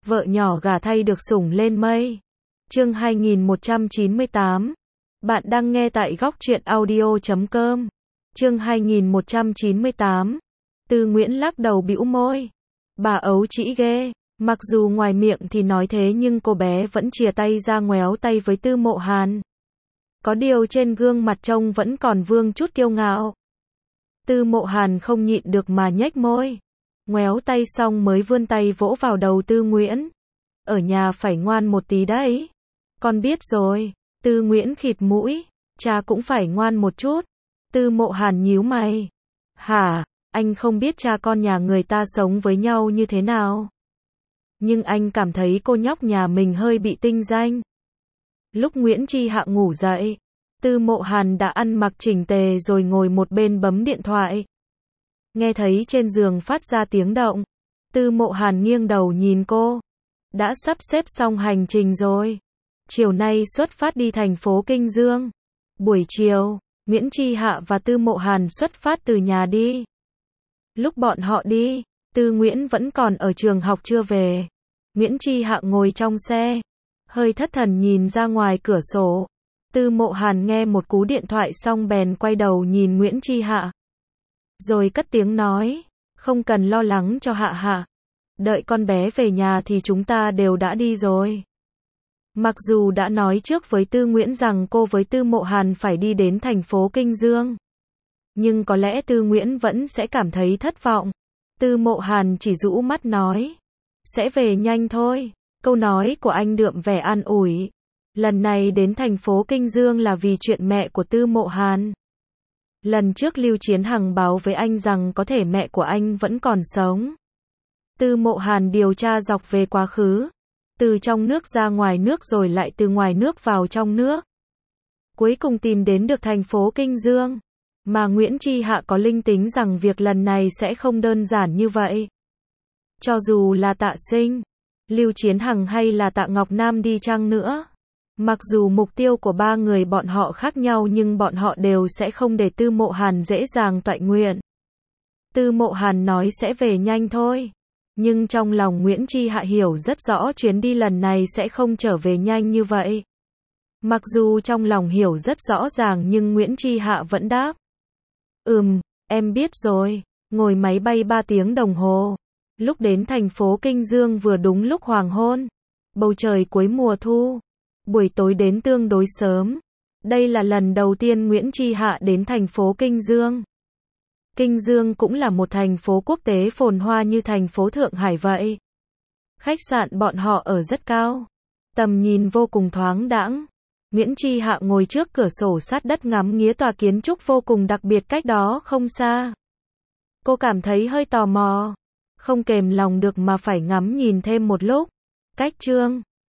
Vợ nhỏ gả thay được sủng lên mây. Chương 2198. Bạn đang nghe tại góc truyện audio.com. Chương 2198. Tư Nguyễn lắc đầu bĩu môi. Bà ấu trĩ ghê. Mặc dù ngoài miệng thì nói thế nhưng cô bé vẫn chìa tay ra ngoéo tay với Tư Mộ Hàn. Có điều trên gương mặt trông vẫn còn vương chút kiêu ngạo. Tư Mộ Hàn không nhịn được mà nhếch môi. Ngoéo tay xong mới vươn tay vỗ vào đầu Tư Nguyễn. Ở nhà phải ngoan một tí đấy. Con biết rồi. Tư Nguyễn khịt mũi. Cha cũng phải ngoan một chút. Tư Mộ Hàn nhíu mày. Hả, anh không biết cha con nhà người ta sống với nhau như thế nào. Nhưng anh cảm thấy cô nhóc nhà mình hơi bị tinh danh. Lúc Nguyễn Chi Hạ ngủ dậy, Tư Mộ Hàn đã ăn mặc chỉnh tề rồi ngồi một bên bấm điện thoại. Nghe thấy trên giường phát ra tiếng động, Tư Mộ Hàn nghiêng đầu nhìn cô. Đã sắp xếp xong hành trình rồi. Chiều nay xuất phát đi thành phố Kinh Dương. Buổi chiều, Nguyễn Chi Hạ và Tư Mộ Hàn xuất phát từ nhà đi. Lúc bọn họ đi, Tư Nguyễn vẫn còn ở trường học chưa về. Nguyễn Chi Hạ ngồi trong xe, hơi thất thần nhìn ra ngoài cửa sổ. Tư Mộ Hàn nghe một cú điện thoại xong bèn quay đầu nhìn Nguyễn Chi Hạ. Rồi cất tiếng nói, không cần lo lắng cho Hạ Hạ. Đợi con bé về nhà thì chúng ta đều đã đi rồi. Mặc dù đã nói trước với Tư Nguyễn rằng cô với Tư Mộ Hàn phải đi đến thành phố Kinh Dương. Nhưng có lẽ Tư Nguyễn vẫn sẽ cảm thấy thất vọng. Tư Mộ Hàn chỉ rũ mắt nói. Sẽ về nhanh thôi. Câu nói của anh đượm vẻ an ủi. Lần này đến thành phố Kinh Dương là vì chuyện mẹ của Tư Mộ Hàn. Lần trước Lưu Chiến Hằng báo với anh rằng có thể mẹ của anh vẫn còn sống. Tư Mộ Hàn điều tra dọc về quá khứ. Từ trong nước ra ngoài nước rồi lại từ ngoài nước vào trong nước. Cuối cùng tìm đến được thành phố Kinh Dương. Mà Nguyễn Chi Hạ có linh tính rằng việc lần này sẽ không đơn giản như vậy. Cho dù là Tạ Sinh, Lưu Chiến Hằng hay là Tạ Ngọc Nam đi chăng nữa. Mặc dù mục tiêu của ba người bọn họ khác nhau nhưng bọn họ đều sẽ không để Tư Mộ Hàn dễ dàng toại nguyện. Tư Mộ Hàn nói sẽ về nhanh thôi. Nhưng trong lòng Nguyễn Chi Hạ hiểu rất rõ chuyến đi lần này sẽ không trở về nhanh như vậy. Mặc dù trong lòng hiểu rất rõ ràng nhưng Nguyễn Chi Hạ vẫn đáp. Em biết rồi. Ngồi máy bay 3 tiếng đồng hồ. Lúc đến thành phố Kinh Dương vừa đúng lúc hoàng hôn. Bầu trời cuối mùa thu. Buổi tối đến tương đối sớm. Đây là lần đầu tiên Nguyễn Chi Hạ đến thành phố Kinh Dương. Kinh Dương cũng là một thành phố quốc tế phồn hoa như thành phố Thượng Hải vậy. Khách sạn bọn họ ở rất cao. Tầm nhìn vô cùng thoáng đãng. Nguyễn Chi Hạ ngồi trước cửa sổ sát đất ngắm nghía tòa kiến trúc vô cùng đặc biệt cách đó không xa. Cô cảm thấy hơi tò mò. Không kềm lòng được mà phải ngắm nhìn thêm một lúc. Cách Trương